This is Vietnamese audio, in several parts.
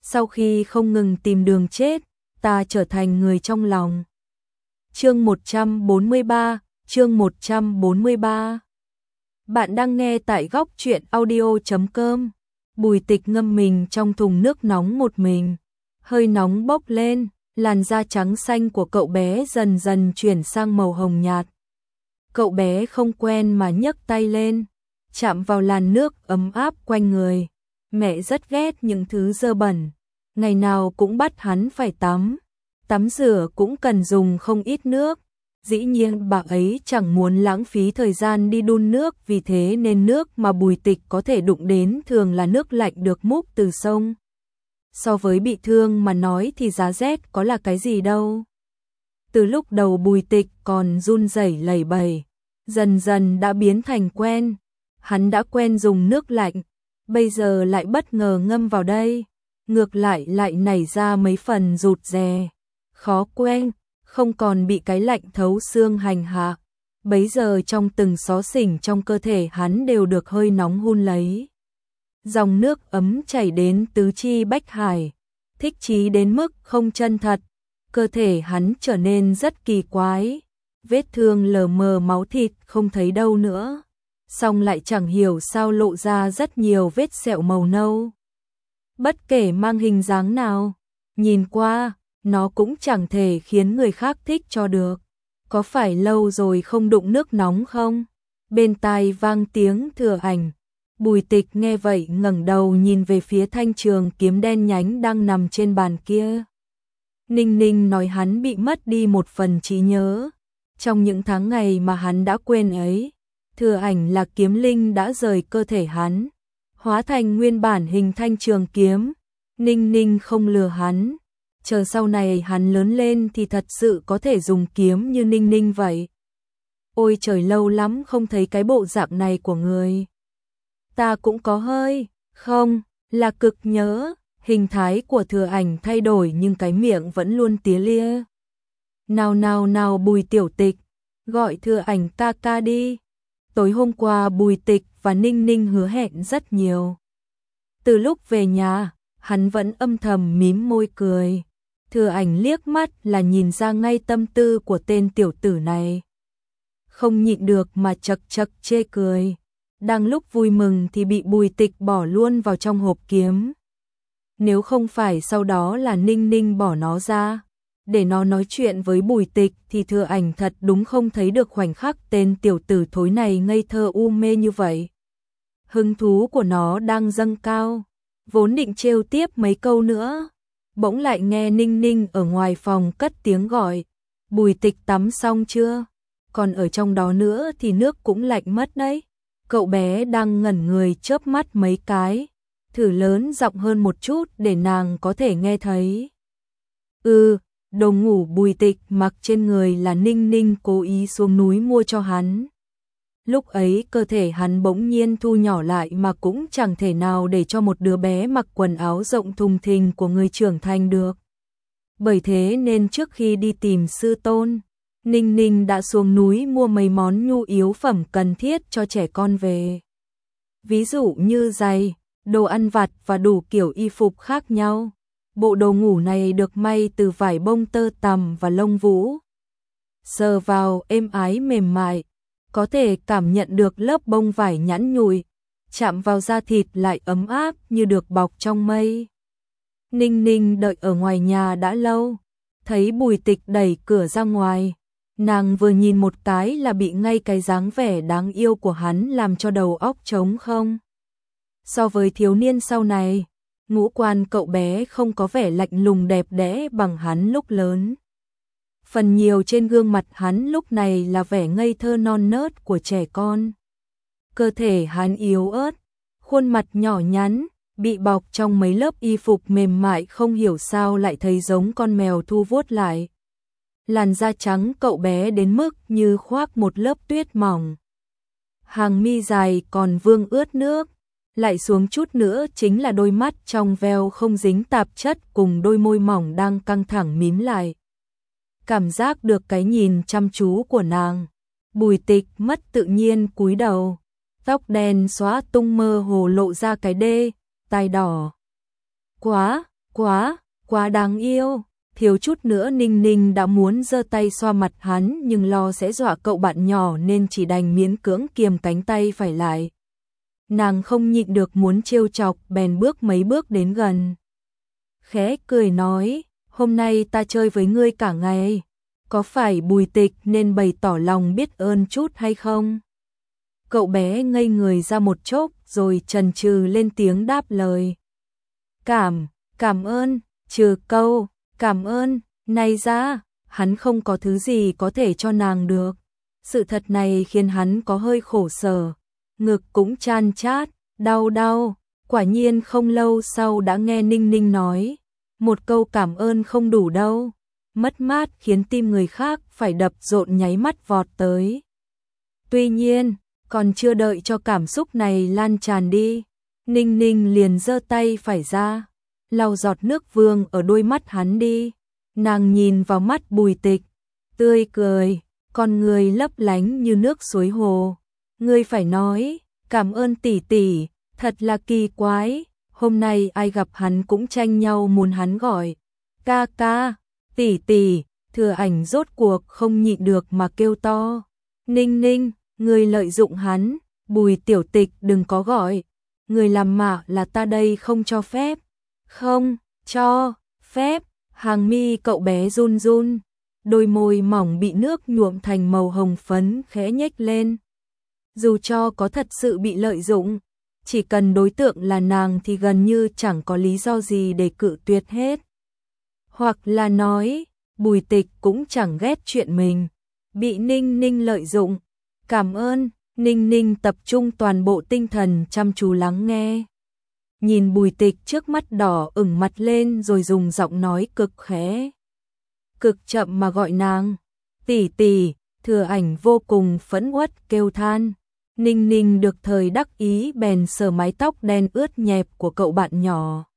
sau khi không ngừng tìm đường chết, ta trở thành người trong lòng. Chương 143, chương 143. Bạn đang nghe tại góc truyện audio.com. Bùi Tịch ngâm mình trong thùng nước nóng một mình. Hơi nóng bốc lên, làn da trắng xanh của cậu bé dần dần chuyển sang màu hồng nhạt. Cậu bé không quen mà nhấc tay lên, chạm vào làn nước ấm áp quanh người. Mẹ rất ghét những thứ dơ bẩn, ngày nào cũng bắt hắn phải tắm. Tắm rửa cũng cần dùng không ít nước. Dĩ nhiên bà ấy chẳng muốn lãng phí thời gian đi đun nước, vì thế nên nước mà Bùi Tịch có thể đụng đến thường là nước lạnh được múc từ sông. So với bị thương mà nói thì giá rét có là cái gì đâu. Từ lúc đầu Bùi Tịch còn run rẩy lẩy bẩy, dần dần đã biến thành quen. Hắn đã quen dùng nước lạnh, bây giờ lại bất ngờ ngâm vào đây, ngược lại nảy ra mấy phần rụt rè, khó quen, không còn bị cái lạnh thấu xương hành hạ. Bấy giờ trong từng xó xỉnh trong cơ thể hắn đều được hơi nóng hun lấy. Dòng nước ấm chảy đến tứ chi bách hải, thích chí đến mức không chân thật. Cơ thể hắn trở nên rất kỳ quái, vết thương lờ mờ máu thịt không thấy đâu nữa. Xong lại chẳng hiểu sao lộ ra rất nhiều vết sẹo màu nâu. Bất kể mang hình dáng nào, nhìn qua, nó cũng chẳng thể khiến người khác thích cho được. Có phải lâu rồi không đụng nước nóng không? Bên tai vang tiếng Thừa Ảnh. Bùi Tịch nghe vậy ngẩng đầu nhìn về phía thanh trường kiếm đen nhánh đang nằm trên bàn kia. Ninh Ninh nói hắn bị mất đi một phần trí nhớ. Trong những tháng ngày mà hắn đã quên ấy, Thừa Ảnh là kiếm linh đã rời cơ thể hắn, hóa thành nguyên bản hình thanh trường kiếm. Ninh Ninh không lừa hắn, chờ sau này hắn lớn lên thì thật sự có thể dùng kiếm như Ninh Ninh vậy. Ôi trời, lâu lắm không thấy cái bộ dạng này của người. Ta cũng có hơi, không, là cực nhớ. Hình thái của Thừa Ảnh thay đổi nhưng cái miệng vẫn luôn tía lia. Nào Bùi tiểu Tịch, gọi Thừa Ảnh ca ca đi. Tối hôm qua Bùi Tịch và Ninh Ninh hứa hẹn rất nhiều. Từ lúc về nhà, hắn vẫn âm thầm mím môi cười. Thừa Ảnh liếc mắt là nhìn ra ngay tâm tư của tên tiểu tử này. Không nhịn được mà chậc chậc chê cười. Đang lúc vui mừng thì bị Bùi Tịch bỏ luôn vào trong hộp kiếm. Nếu không phải sau đó là Ninh Ninh bỏ nó ra để nó nói chuyện với Bùi Tịch thì Thừa Ảnh thật đúng không thấy được khoảnh khắc tên tiểu tử thối này ngây thơ u mê như vậy. Hứng thú của nó đang dâng cao, vốn định trêu tiếp mấy câu nữa, bỗng lại nghe Ninh Ninh ở ngoài phòng cất tiếng gọi. Bùi Tịch tắm xong chưa? Còn ở trong đó nữa thì nước cũng lạnh mất đấy. Cậu bé đang ngẩn người chớp mắt mấy cái, thử lớn giọng hơn một chút để nàng có thể nghe thấy. Đồ ngủ Bùi Tịch mặc trên người là Ninh Ninh cố ý xuống núi mua cho hắn. Lúc ấy cơ thể hắn bỗng nhiên thu nhỏ lại mà cũng chẳng thể nào để cho một đứa bé mặc quần áo rộng thùng thình của người trưởng thành được. Bởi thế nên trước khi đi tìm sư tôn, Ninh Ninh đã xuống núi mua mấy món nhu yếu phẩm cần thiết cho trẻ con về. Ví dụ như giày, đồ ăn vặt và đủ kiểu y phục khác nhau. Bộ đồ ngủ này được may từ vải bông tơ tằm và lông vũ. Sờ vào êm ái mềm mại, có thể cảm nhận được lớp bông vải nhẵn nhụi, chạm vào da thịt lại ấm áp như được bọc trong mây. Ninh Ninh đợi ở ngoài nhà đã lâu, thấy Bùi Tịch đẩy cửa ra ngoài. Nàng vừa nhìn một cái là bị ngay cái dáng vẻ đáng yêu của hắn làm cho đầu óc trống không. So với thiếu niên sau này, ngũ quan cậu bé không có vẻ lạnh lùng đẹp đẽ bằng hắn lúc lớn. Phần nhiều trên gương mặt hắn lúc này là vẻ ngây thơ non nớt của trẻ con. Cơ thể hắn yếu ớt, khuôn mặt nhỏ nhắn, bị bọc trong mấy lớp y phục mềm mại không hiểu sao lại thấy giống con mèo thu vuốt lại. Làn da trắng cậu bé đến mức như khoác một lớp tuyết mỏng. Hàng mi dài còn vương ướt nước, lại xuống chút nữa chính là đôi mắt trong veo không dính tạp chất cùng đôi môi mỏng đang căng thẳng mím lại. Cảm giác được cái nhìn chăm chú của nàng, Bùi Tịch mất tự nhiên cúi đầu, tóc đen xóa tung mơ hồ lộ ra cái đê, tai đỏ. Quá, quá đáng yêu. Thiếu chút nữa Ninh Ninh đã muốn giơ tay xoa mặt hắn nhưng lo sẽ dọa cậu bạn nhỏ nên chỉ đành miễn cưỡng kiềm cánh tay phải lại. Nàng không nhịn được muốn trêu chọc bèn bước mấy bước đến gần. Khẽ cười nói, hôm nay ta chơi với ngươi cả ngày, có phải Bùi Tịch nên bày tỏ lòng biết ơn chút hay không? Cậu bé ngây người ra một chốc rồi chần chừ lên tiếng đáp lời. Cảm ơn, trừ câu, cảm ơn, này ra, hắn không có thứ gì có thể cho nàng được. Sự thật này khiến hắn có hơi khổ sở, ngực cũng chan chát, đau, quả nhiên không lâu sau đã nghe Ninh Ninh nói, một câu cảm ơn không đủ đâu, mất mát khiến tim người khác phải đập rộn nháy mắt vọt tới. Tuy nhiên, còn chưa đợi cho cảm xúc này lan tràn đi, Ninh Ninh liền giơ tay phải ra, lau giọt nước vương ở đôi mắt hắn đi. Nàng nhìn vào mắt Bùi Tịch, tươi cười, con người lấp lánh như nước suối hồ. Ngươi phải nói, cảm ơn tỷ tỷ, thật là kỳ quái, hôm nay ai gặp hắn cũng tranh nhau muốn hắn gọi. Ca ca, tỷ tỷ, Thừa Ảnh rốt cuộc không nhịn được mà kêu to. Ninh Ninh, ngươi lợi dụng hắn, Bùi tiểu tịch đừng có gọi. Người làm mạ là ta đây không cho phép. Không, cho, phép, hàng mi cậu bé run run, đôi môi mỏng bị nước nhuộm thành màu hồng phấn khẽ nhếch lên. Dù cho có thật sự bị lợi dụng, chỉ cần đối tượng là nàng thì gần như chẳng có lý do gì để cự tuyệt hết. Hoặc là nói, Bùi Tịch cũng chẳng ghét chuyện mình bị Ninh Ninh lợi dụng. Cảm ơn, Ninh Ninh tập trung toàn bộ tinh thần chăm chú lắng nghe. Nhìn Bùi Tịch trước mắt đỏ ửng mặt lên rồi dùng giọng nói cực khẽ, cực chậm mà gọi nàng. Tỷ tỷ, Thừa Ảnh vô cùng phẫn uất kêu than. Ninh Ninh được thời đắc ý bèn sờ mái tóc đen ướt nhẹp của cậu bạn nhỏ.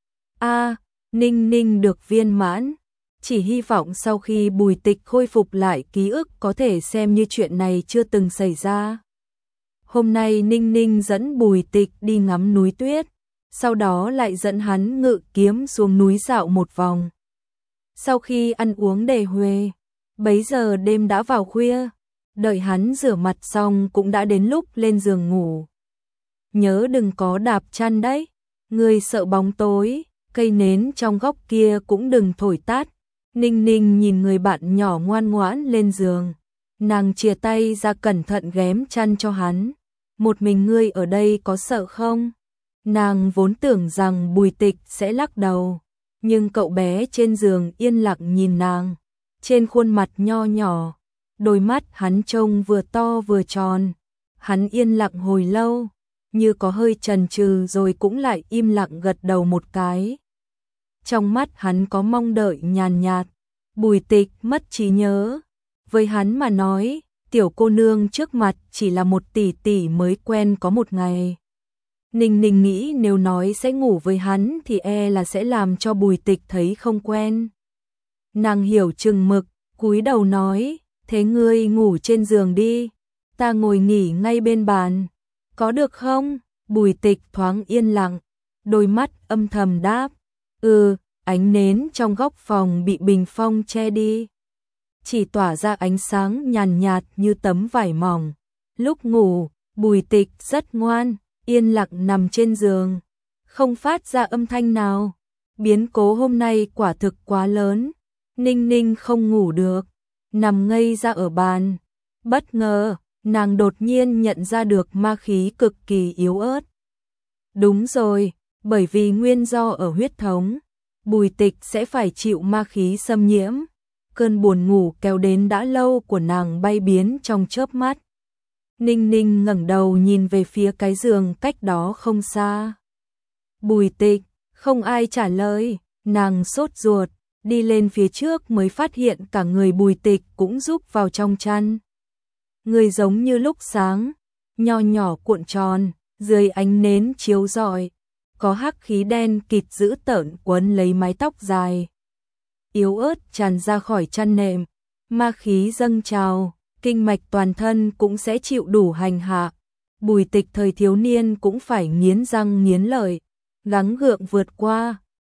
Ninh Ninh được viên mãn. Chỉ hy vọng sau khi Bùi Tịch khôi phục lại ký ức có thể xem như chuyện này chưa từng xảy ra. Hôm nay Ninh Ninh dẫn Bùi Tịch đi ngắm núi tuyết, sau đó lại dẫn hắn ngự kiếm xuống núi dạo một vòng. Sau khi ăn uống đề huề, bấy giờ đêm đã vào khuya, đợi hắn rửa mặt xong cũng đã đến lúc lên giường ngủ. Nhớ đừng có đạp chăn đấy, người sợ bóng tối, cây nến trong góc kia cũng đừng thổi tắt. Ninh Ninh nhìn người bạn nhỏ ngoan ngoãn lên giường, nàng chìa tay ra cẩn thận ghém chăn cho hắn. Một mình ngươi ở đây có sợ không? Nàng vốn tưởng rằng Bùi Tịch sẽ lắc đầu, nhưng cậu bé trên giường yên lặng nhìn nàng, trên khuôn mặt nho nhỏ, đôi mắt hắn trông vừa to vừa tròn. Hắn yên lặng hồi lâu, như có hơi chần chừ rồi cũng lại im lặng gật đầu một cái. Trong mắt hắn có mong đợi nhàn nhạt. Bùi Tịch mất trí nhớ, với hắn mà nói, tiểu cô nương trước mặt chỉ là một tỷ tỷ mới quen có một ngày. Ninh Ninh nghĩ nếu nói sẽ ngủ với hắn thì e là sẽ làm cho Bùi Tịch thấy không quen. Nàng hiểu chừng mực, cúi đầu nói, thế ngươi ngủ trên giường đi, ta ngồi nghỉ ngay bên bàn, có được không? Bùi Tịch thoáng yên lặng, đôi mắt âm thầm đáp, ánh nến trong góc phòng bị bình phong che đi, chỉ tỏa ra ánh sáng nhàn nhạt như tấm vải mỏng. Lúc ngủ, Bùi Tịch rất ngoan, yên lặng nằm trên giường, không phát ra âm thanh nào. Biến cố hôm nay quả thực quá lớn, Ninh Ninh không ngủ được, nằm ngây ra ở bàn. Bất ngờ, nàng đột nhiên nhận ra được ma khí cực kỳ yếu ớt. Đúng rồi, bởi vì nguyên do ở huyết thống, Bùi Tịch sẽ phải chịu ma khí xâm nhiễm. Cơn buồn ngủ kéo đến đã lâu của nàng bay biến trong chớp mắt. Ninh Ninh ngẩng đầu nhìn về phía cái giường cách đó không xa. Bùi Tịch, không ai trả lời, nàng sốt ruột, đi lên phía trước mới phát hiện cả người Bùi Tịch cũng rúc vào trong chăn. Người giống như lúc sáng, nho nhỏ cuộn tròn, dưới ánh nến chiếu rọi, có hắc khí đen kịt dữ tợn quấn lấy mái tóc dài. Yếu ớt tràn ra khỏi chăn nệm, ma khí dâng trào, kinh mạch toàn thân cũng sẽ chịu đủ hành hạ. Bùi Tịch thời thiếu niên cũng phải nghiến răng nghiến lợi, gắng gượng vượt qua,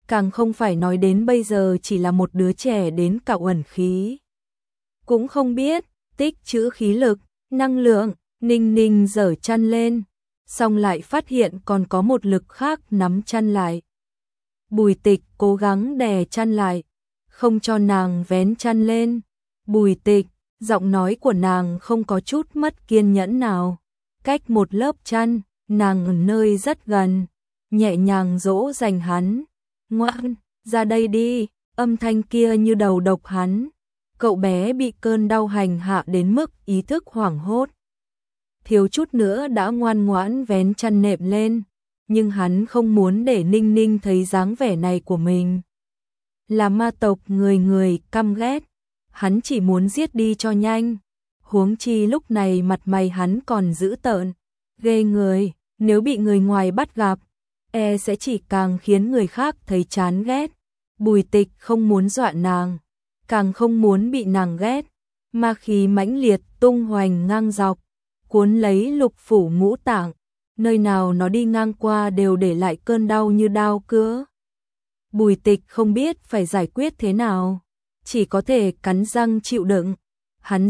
càng không phải nói đến bây giờ chỉ là một đứa trẻ đến cả uẩn khí. Cũng không biết, tích trữ khí lực, năng lượng, Ninh Ninh giở chăn lên, xong lại phát hiện còn có một lực khác nắm chăn lại. Bùi Tịch cố gắng đè chăn lại, không cho nàng vén chăn lên. Bùi Tịch, giọng nói của nàng không có chút mất kiên nhẫn nào. Cách một lớp chăn, nàng ở nơi rất gần, nhẹ nhàng dỗ dành hắn. Ngoan, ra đây đi, âm thanh kia như đầu độc hắn. Cậu bé bị cơn đau hành hạ đến mức ý thức hoảng hốt. Thiếu chút nữa đã ngoan ngoãn vén chăn nệm lên, nhưng hắn không muốn để Ninh Ninh thấy dáng vẻ này của mình. Là ma tộc người người căm ghét, hắn chỉ muốn giết đi cho nhanh. Huống chi lúc này mặt mày hắn còn dữ tợn, ghê người, nếu bị người ngoài bắt gặp, sẽ chỉ càng khiến người khác thấy chán ghét. Bùi Tịch không muốn dọa nàng, càng không muốn bị nàng ghét. Ma khí mãnh liệt tung hoành ngang dọc, cuốn lấy lục phủ ngũ tạng, nơi nào nó đi ngang qua đều để lại cơn đau như đao cứa. Bùi Tịch không biết phải giải quyết thế nào, chỉ có thể cắn răng chịu đựng. Hắn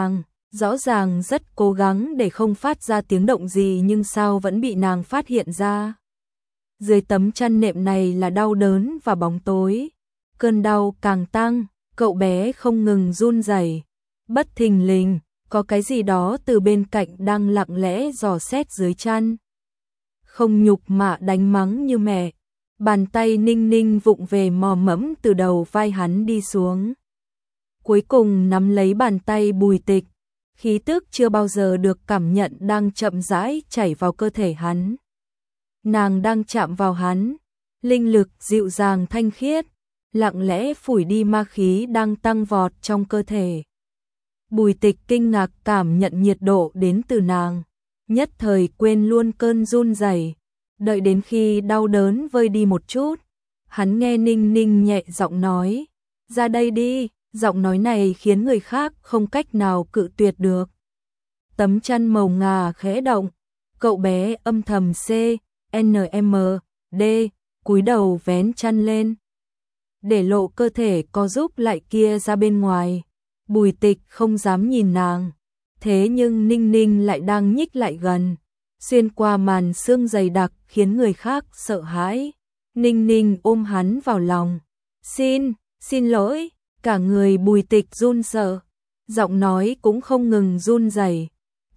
rõ ràng rất cố gắng để không phát ra tiếng động gì, nhưng sao vẫn bị nàng phát hiện ra. Dưới tấm chăn nệm này là đau đớn và bóng tối, cơn đau càng tăng, cậu bé không ngừng run rẩy. Bất thình lình, có cái gì đó từ bên cạnh đang lặng lẽ dò xét dưới chăn. Không nhục mạ đánh mắng như mẹ. Bàn tay Ninh Ninh vụng về mò mẫm từ đầu vai hắn đi xuống. Cuối cùng nắm lấy bàn tay Bùi Tịch, khí tức chưa bao giờ được cảm nhận đang chậm rãi chảy vào cơ thể hắn. Nàng đang chạm vào hắn, linh lực dịu dàng thanh khiết, lặng lẽ phủi đi ma khí đang tăng vọt trong cơ thể. Bùi Tịch kinh ngạc cảm nhận nhiệt độ đến từ nàng, nhất thời quên luôn cơn run rẩy. Đợi đến khi đau đớn vơi đi một chút, hắn nghe Ninh Ninh nhẹ giọng nói, ra đây đi. Giọng nói này khiến người khác không cách nào cự tuyệt được. Tấm chăn màu ngà khẽ động, cậu bé âm thầm CNMD, cúi đầu vén chăn lên, để lộ cơ thể co giúp lại kia ra bên ngoài. Bùi Tịch không dám nhìn nàng, thế nhưng Ninh Ninh lại đang nhích lại gần, xuyên qua màn sương dày đặc khiến người khác sợ hãi. Ninh Ninh ôm hắn vào lòng, xin lỗi. Cả người Bùi Tịch run sợ, giọng nói cũng không ngừng run rẩy.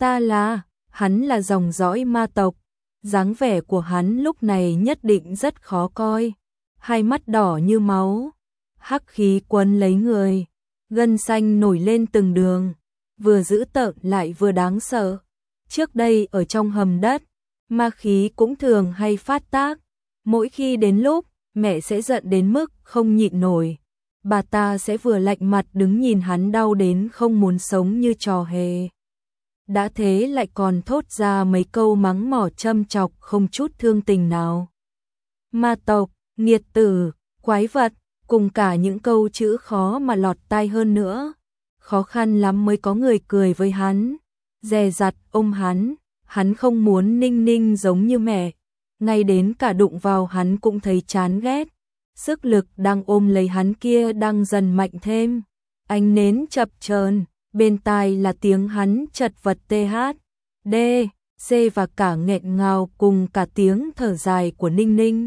Hắn là dòng dõi ma tộc, dáng vẻ của hắn lúc này nhất định rất khó coi, hai mắt đỏ như máu, hắc khí quấn lấy người, gân xanh nổi lên từng đường, vừa dữ tợn lại vừa đáng sợ. Trước đây ở trong hầm đất, ma khí cũng thường hay phát tác, mỗi khi đến lúc mẹ sẽ giận đến mức không nhịn nổi, bà ta sẽ vừa lạnh mặt đứng nhìn hắn đau đến không muốn sống như trò hề. Đã thế lại còn thốt ra mấy câu mắng mỏ châm chọc không chút thương tình nào. Ma tộc, nghiệt tử, quái vật, cùng cả những câu chữ khó mà lọt tai hơn nữa. Khó khăn lắm mới có người cười với hắn, dè dặt ôm hắn không muốn Ninh Ninh giống như mẹ, ngay đến cả đụng vào hắn cũng thấy chán ghét. Sức lực đang ôm lấy hắn kia đang dần mạnh thêm, ánh nến chập chờn, bên tai là tiếng hắn chật vật THD, C và cả nghẹn ngào cùng cả tiếng thở dài của Ninh Ninh.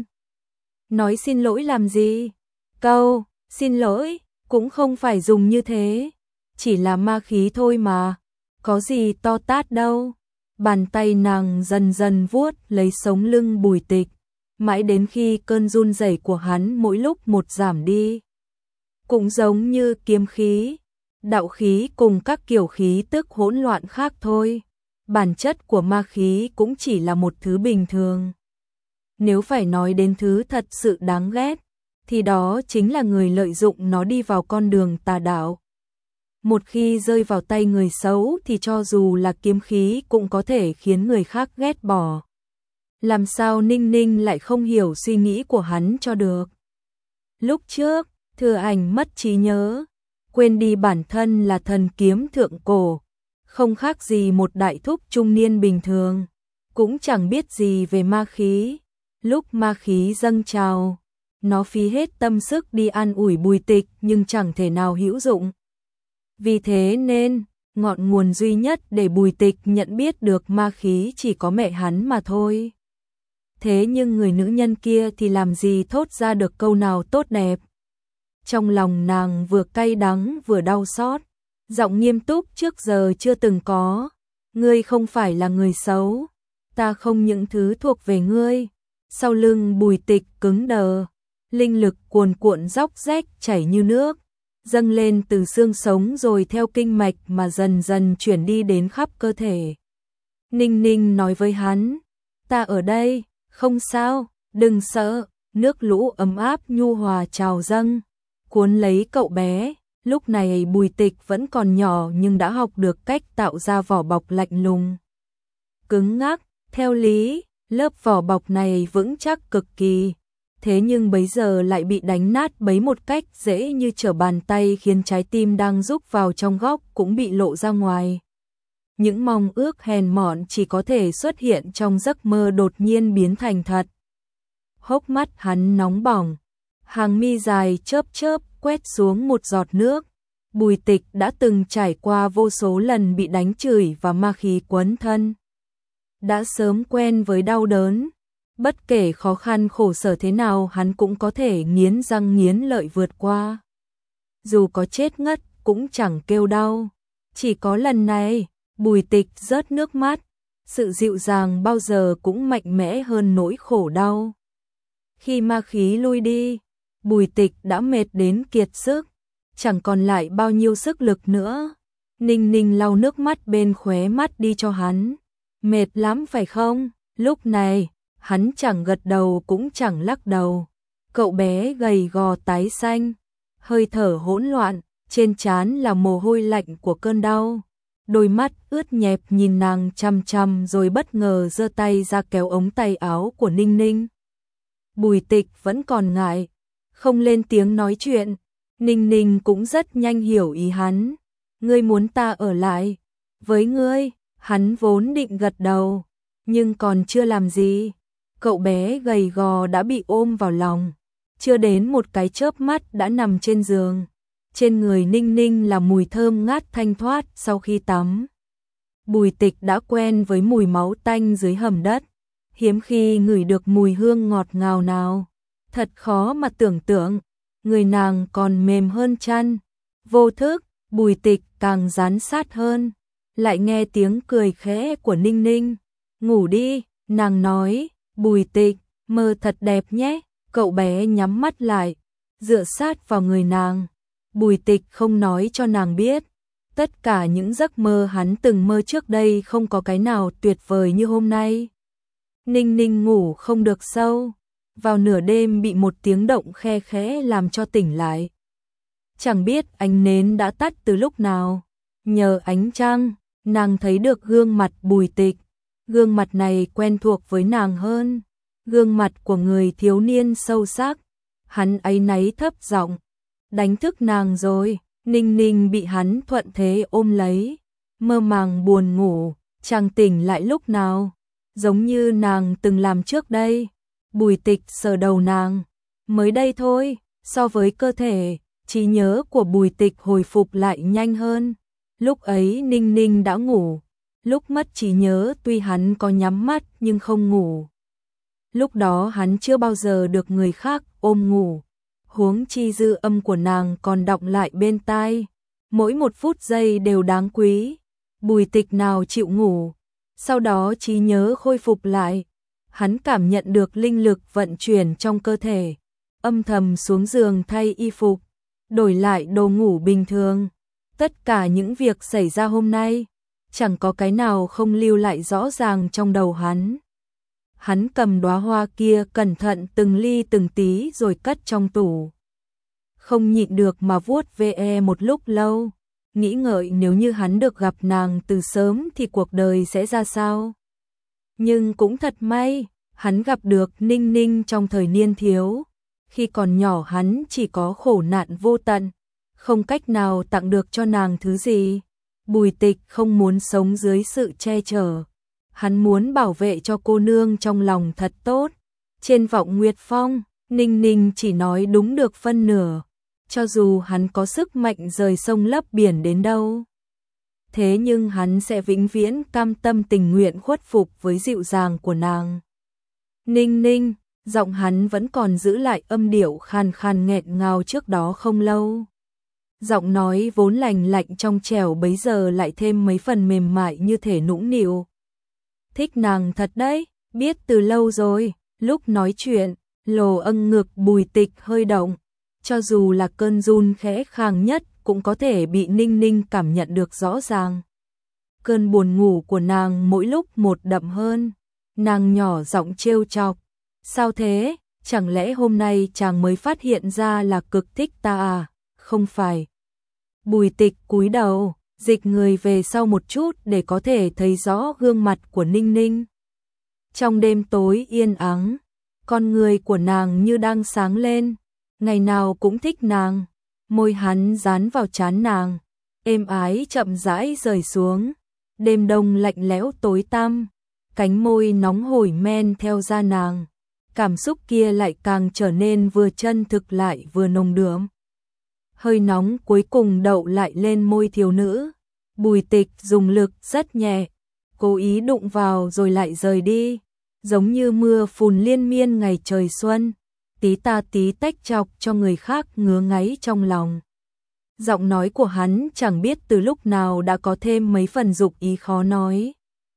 Nói xin lỗi làm gì? Câu xin lỗi cũng không phải dùng như thế, chỉ là ma khí thôi mà, có gì to tát đâu. Bàn tay nàng dần dần vuốt lấy sống lưng Bùi Tịch, mãi đến khi cơn run rẩy của hắn mỗi lúc một giảm đi. Cũng giống như kiếm khí, đạo khí cùng các kiểu khí tức hỗn loạn khác thôi. Bản chất của ma khí cũng chỉ là một thứ bình thường. Nếu phải nói đến thứ thật sự đáng ghét, thì đó chính là người lợi dụng nó đi vào con đường tà đạo. Một khi rơi vào tay người xấu thì cho dù là kiếm khí cũng có thể khiến người khác ghét bỏ. Làm sao Ninh Ninh lại không hiểu suy nghĩ của hắn cho được. Lúc trước, Thừa Ảnh mất trí nhớ, quên đi bản thân là thần kiếm thượng cổ, không khác gì một đại thúc trung niên bình thường, cũng chẳng biết gì về ma khí. Lúc ma khí dâng trào, nó phí hết tâm sức đi an ủi Bùi Tịch nhưng chẳng thể nào hữu dụng. Vì thế nên, ngọn nguồn duy nhất để Bùi Tịch nhận biết được ma khí chỉ có mẹ hắn mà thôi. Thế nhưng người nữ nhân kia thì làm gì thốt ra được câu nào tốt đẹp. Trong lòng nàng vừa cay đắng vừa đau xót, giọng nghiêm túc trước giờ chưa từng có. Ngươi không phải là người xấu, ta không những thứ thuộc về ngươi. Sau lưng Bùi Tịch cứng đờ, linh lực cuồn cuộn róc rách chảy như nước, dâng lên từ xương sống rồi theo kinh mạch mà dần dần chuyển đi đến khắp cơ thể. Ninh Ninh nói với hắn, ta ở đây, không sao, đừng sợ. Nước lũ ấm áp nhu hòa trào dâng, cuốn lấy cậu bé. Lúc này Bùi Tịch vẫn còn nhỏ nhưng đã học được cách tạo ra vỏ bọc lạnh lùng, cứng ngắc. Theo lý, lớp vỏ bọc này vững chắc cực kỳ, thế nhưng bấy giờ lại bị đánh nát bấy một cách dễ như trở bàn tay, khiến trái tim đang rúc vào trong góc cũng bị lộ ra ngoài. Những mong ước hèn mọn chỉ có thể xuất hiện trong giấc mơ đột nhiên biến thành thật. Hốc mắt hắn nóng bỏng, hàng mi dài chớp chớp quét xuống một giọt nước. Bùi Tịch đã từng trải qua vô số lần bị đánh chửi và ma khí quấn thân, đã sớm quen với đau đớn. Bất kể khó khăn khổ sở thế nào hắn cũng có thể nghiến răng nghiến lợi vượt qua. Dù có chết ngất cũng chẳng kêu đau. Chỉ có lần này, Bùi Tịch rớt nước mắt. Sự dịu dàng bao giờ cũng mạnh mẽ hơn nỗi khổ đau. Khi ma khí lui đi, Bùi Tịch đã mệt đến kiệt sức, chẳng còn lại bao nhiêu sức lực nữa. Ninh Ninh lau nước mắt bên khóe mắt đi cho hắn. Mệt lắm phải không? Lúc này, hắn chẳng gật đầu cũng chẳng lắc đầu. Cậu bé gầy gò tái xanh, hơi thở hỗn loạn, trên trán là mồ hôi lạnh của cơn đau. Đôi mắt ướt nhẹp nhìn nàng chằm chằm rồi bất ngờ giơ tay ra kéo ống tay áo của Ninh Ninh. Bùi Tịch vẫn còn ngại, không lên tiếng nói chuyện. Ninh Ninh cũng rất nhanh hiểu ý hắn. Ngươi muốn ta ở lại với ngươi? Hắn vốn định gật đầu, nhưng còn chưa làm gì, cậu bé gầy gò đã bị ôm vào lòng, chưa đến một cái chớp mắt đã nằm trên giường. Trên người Ninh Ninh là mùi thơm ngát thanh thoát sau khi tắm. Bùi Tịch đã quen với mùi máu tanh dưới hầm đất, hiếm khi ngửi được mùi hương ngọt ngào nào. Thật khó mà tưởng tượng, người nàng còn mềm hơn chăn. Vô thức, Bùi Tịch càng dán sát hơn, lại nghe tiếng cười khẽ của Ninh Ninh. Ngủ đi, nàng nói. Bùi Tịch, mơ thật đẹp nhé. Cậu bé nhắm mắt lại, dựa sát vào người nàng. Bùi Tịch không nói cho nàng biết, tất cả những giấc mơ hắn từng mơ trước đây không có cái nào tuyệt vời như hôm nay. Ninh Ninh ngủ không được sâu, vào nửa đêm bị một tiếng động khe khẽ làm cho tỉnh lại. Chẳng biết ánh nến đã tắt từ lúc nào, nhờ ánh trăng, nàng thấy được gương mặt Bùi Tịch. Gương mặt này quen thuộc với nàng hơn, gương mặt của người thiếu niên sâu sắc. Hắn áy náy thấp giọng, đánh thức nàng rồi. Ninh Ninh bị hắn thuận thế ôm lấy, mơ màng buồn ngủ, chẳng tỉnh lại lúc nào, giống như nàng từng làm trước đây. Bùi Tịch sờ đầu nàng, mới đây thôi. So với cơ thể, trí nhớ của Bùi Tịch hồi phục lại nhanh hơn. Lúc ấy Ninh Ninh đã ngủ, lúc mất trí nhớ tuy hắn có nhắm mắt nhưng không ngủ. Lúc đó hắn chưa bao giờ được người khác ôm ngủ, huống chi dư âm của nàng còn đọng lại bên tai, mỗi một phút giây đều đáng quý. Bùi Tịch nào chịu ngủ, sau đó trí nhớ khôi phục lại, hắn cảm nhận được linh lực vận chuyển trong cơ thể, âm thầm xuống giường thay y phục, đổi lại đồ ngủ bình thường. Tất cả những việc xảy ra hôm nay, chẳng có cái nào không lưu lại rõ ràng trong đầu hắn. Hắn cầm đóa hoa kia cẩn thận từng ly từng tí rồi cất trong tủ. Không nhịn được mà vuốt ve một lúc lâu, nghĩ ngợi nếu như hắn được gặp nàng từ sớm thì cuộc đời sẽ ra sao. Nhưng cũng thật may, hắn gặp được Ninh Ninh trong thời niên thiếu. Khi còn nhỏ hắn chỉ có khổ nạn vô tận, không cách nào tặng được cho nàng thứ gì. Bùi Tịch không muốn sống dưới sự che chở, hắn muốn bảo vệ cho cô nương trong lòng thật tốt. Trên Vọng Nguyệt Phong, Ninh Ninh chỉ nói đúng được phân nửa, cho dù hắn có sức mạnh rời sông lấp biển đến đâu. Thế nhưng hắn sẽ vĩnh viễn cam tâm tình nguyện khuất phục với dịu dàng của nàng. Ninh Ninh, giọng hắn vẫn còn giữ lại âm điệu khàn khàn nghẹn ngào trước đó không lâu. Giọng nói vốn lành lạnh trong trẻo bấy giờ lại thêm mấy phần mềm mại như thể nũng nịu. Thích nàng thật đấy, biết từ lâu rồi. Lúc nói chuyện, lồ âng ngực Bùi Tịch hơi động, cho dù là cơn run khẽ khàng nhất cũng có thể bị Ninh Ninh cảm nhận được rõ ràng. Cơn buồn ngủ của nàng mỗi lúc một đậm hơn, nàng nhỏ giọng trêu chọc, sao thế, chẳng lẽ hôm nay chàng mới phát hiện ra là cực thích ta à, không phải. Bùi Tịch cúi đầu, dịch người về sau một chút để có thể thấy rõ gương mặt của Ninh Ninh. Trong đêm tối yên ắng, con người của nàng như đang sáng lên, ngày nào cũng thích nàng, môi hắn dán vào trán nàng, êm ái chậm rãi rời xuống, đêm đông lạnh lẽo tối tăm, cánh môi nóng hổi men theo da nàng, cảm xúc kia lại càng trở nên vừa chân thực lại vừa nồng đượm. Hơi nóng cuối cùng đậu lại lên môi thiếu nữ, Bùi Tịch dùng lực rất nhẹ, cố ý đụng vào rồi lại rời đi, giống như mưa phùn liên miên ngày trời xuân, tí ta tí tách chọc cho người khác ngứa ngáy trong lòng. Giọng nói của hắn chẳng biết từ lúc nào đã có thêm mấy phần dục ý khó nói.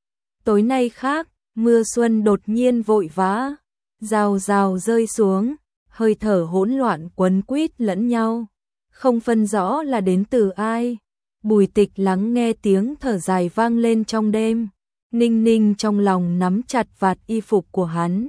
Tối nay khác, mưa xuân đột nhiên vội vã, rào rào rơi xuống, hơi thở hỗn loạn quấn quýt lẫn nhau, không phân rõ là đến từ ai. Bùi Tịch lắng nghe tiếng thở dài vang lên trong đêm, Ninh Ninh trong lòng nắm chặt vạt y phục của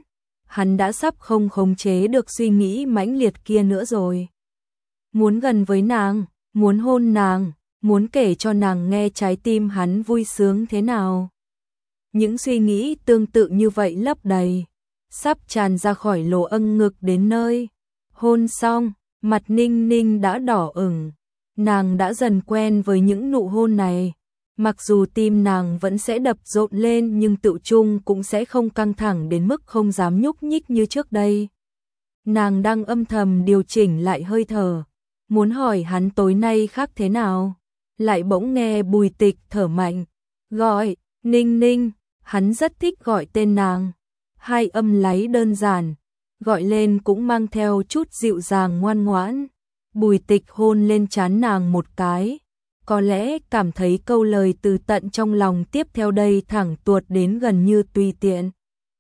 hắn đã sắp không khống chế được suy nghĩ mãnh liệt kia nữa rồi. Muốn gần với nàng, muốn hôn nàng, muốn kể cho nàng nghe trái tim hắn vui sướng thế nào. Những suy nghĩ tương tự như vậy lấp đầy, sắp tràn ra khỏi lỗ âng ngực đến nơi. Hôn xong, mặt Ninh Ninh đã đỏ ửng, nàng đã dần quen với những nụ hôn này. Mặc dù tim nàng vẫn sẽ đập rộn lên nhưng tự chung cũng sẽ không căng thẳng đến mức không dám nhúc nhích như trước đây. Nàng đang âm thầm điều chỉnh lại hơi thở, muốn hỏi hắn tối nay khác thế nào, lại bỗng nghe Bùi Tịch thở mạnh, gọi, Ninh Ninh, hắn rất thích gọi tên nàng, hai âm láy đơn giản, gọi lên cũng mang theo chút dịu dàng ngoan ngoãn. Bùi Tịch hôn lên trán nàng một cái, có lẽ cảm thấy câu lời từ tận trong lòng tiếp theo đây thẳng tuột đến gần như tùy tiện.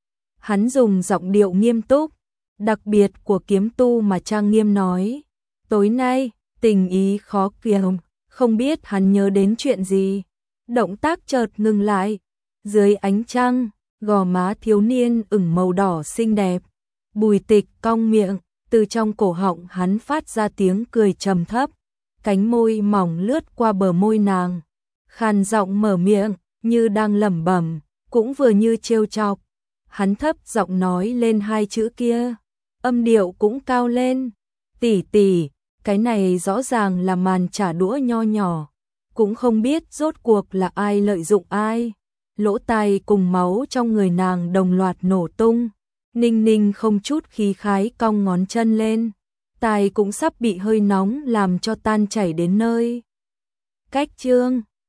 Hắn dùng giọng điệu nghiêm túc, đặc biệt của kiếm tu mà trang nghiêm nói, tối nay, tình ý khó kiềm, không biết hắn nhớ đến chuyện gì. Động tác chợt ngừng lại, dưới ánh trăng, gò má thiếu niên ửng màu đỏ xinh đẹp. Bùi Tịch cong miệng, từ trong cổ họng hắn phát ra tiếng cười trầm thấp, cánh môi mỏng lướt qua bờ môi nàng, khàn giọng mở miệng, như đang lẩm bẩm, cũng vừa như trêu chọc. Hắn thấp giọng nói lên hai chữ kia, âm điệu cũng cao lên, tỷ tỷ, cái này rõ ràng là màn trả đũa nho nhỏ, cũng không biết rốt cuộc là ai lợi dụng ai. Lỗ tai cùng máu trong người nàng đồng loạt nổ tung, Ninh Ninh không chút khí khái cong ngón chân lên, tai cũng sắp bị hơi nóng làm cho tan chảy đến nơi. Cách chương